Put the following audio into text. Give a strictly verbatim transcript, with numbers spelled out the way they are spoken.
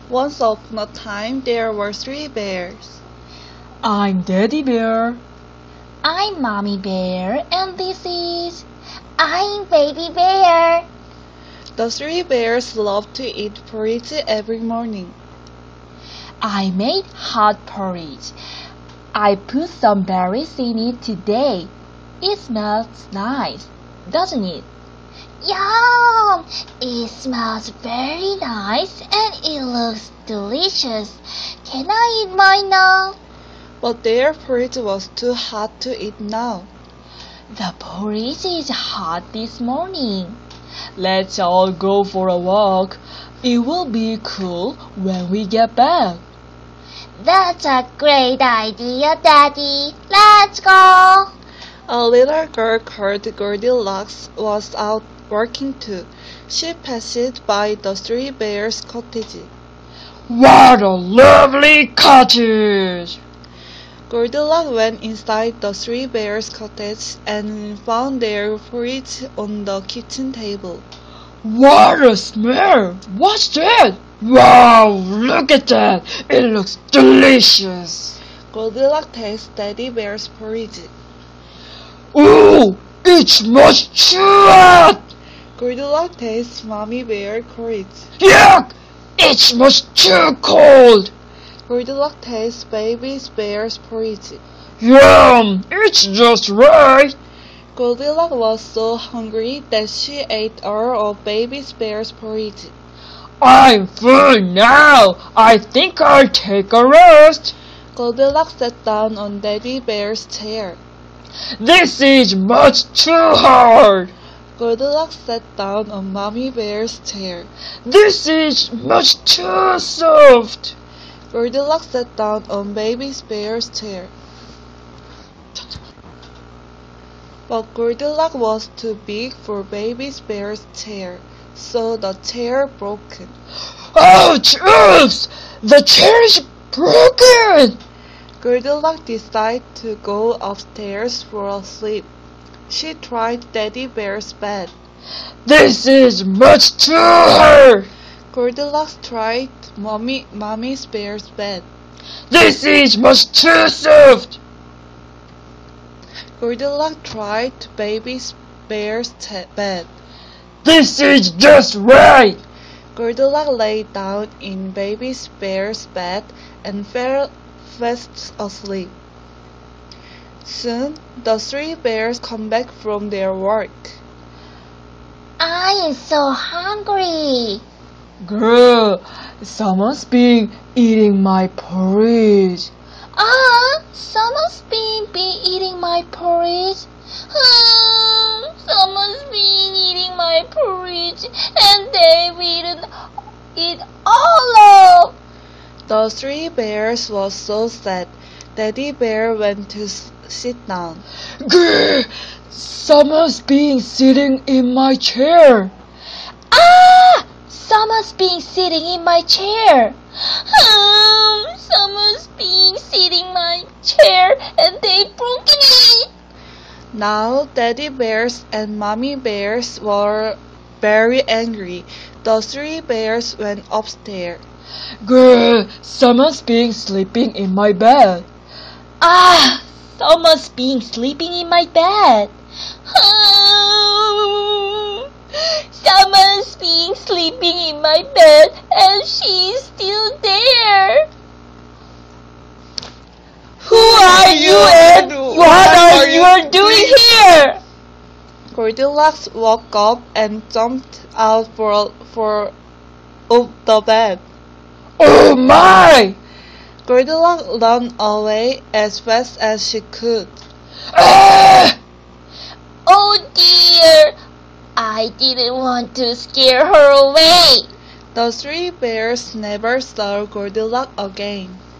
Once upon a time, there were three bears. I'm Daddy Bear. I'm Mommy Bear, and this is... I'm Baby Bear. The three bears loved to eat porridge every morning. I made hot porridge. I put some berries in it today. It smells nice, doesn't it? Yum! It smells very nice and it looks delicious. Can I eat mine now? But their porridge was too hot to eat now. The porridge is hot this morning. Let's all go for a walk. It will be cool when we get back. That's a great idea, Daddy. Let's go. A little girl called Goldilocks was out working too. She passed by the three bears' cottage. What a lovely cottage! Goldilocks went inside the three bears' cottage and found their porridge on the kitchen table. What a smell! What's that? Wow, look at that! It looks delicious! Goldilocks tasted Daddy Bear's porridge. Ooh, it's much too hot! Goldilocks tasted Mommy Bear's porridge. Yuck! It's much too cold! Goldilocks tasted Baby Bear's porridge. Yum! It's just right! Goldilocks was so hungry that she ate all of Baby Bear's porridge. I'm full now! I think I'll take a rest! Goldilocks sat down on Daddy Bear's chair. This is much too hard! Goldilocks sat down on Mommy Bear's chair. This is much too soft! Goldilocks sat down on Baby Bear's chair. But Goldilocks was too big for Baby Bear's chair, so the chair broke. Ouch! Oops! The chair is broken! Goldilocks decided to go upstairs for a sleep. She tried Daddy Bear's bed. This is much too hard! Goldilocks tried Mommy, Mommy Bear's bed. This is much too soft! Goldilocks tried Baby Bear's bed. This is just right! Goldilocks lay down in Baby Bear's bed and fell fast asleep. Soon, the three bears come back from their work. I am so hungry. Girl, someone's been eating my porridge. Ah, someone's been, been eating my porridge. Hmm, someone's been eating my porridge and they've eaten it all up. The three bears were so sad. Daddy Bear went to sit down. Grr! Someone's been sitting in my chair. Ah! Someone's been sitting in my chair. Hmm, someone's been sitting in my chair and they broken it. Now Daddy Bears and Mommy Bears were very angry. The three bears went upstairs. Grr! Someone's been sleeping in my bed. Ah! Someone's been sleeping in my bed. Hmm, someone's been sleeping in my bed and she's still there. Who are you and what are you doing here? Goldilocks woke up and jumped out for for of the bed. Oh my! Goldilocks ran away as fast as she could. Ah! Oh dear! I didn't want to scare her away. The three bears never saw Goldilocks again.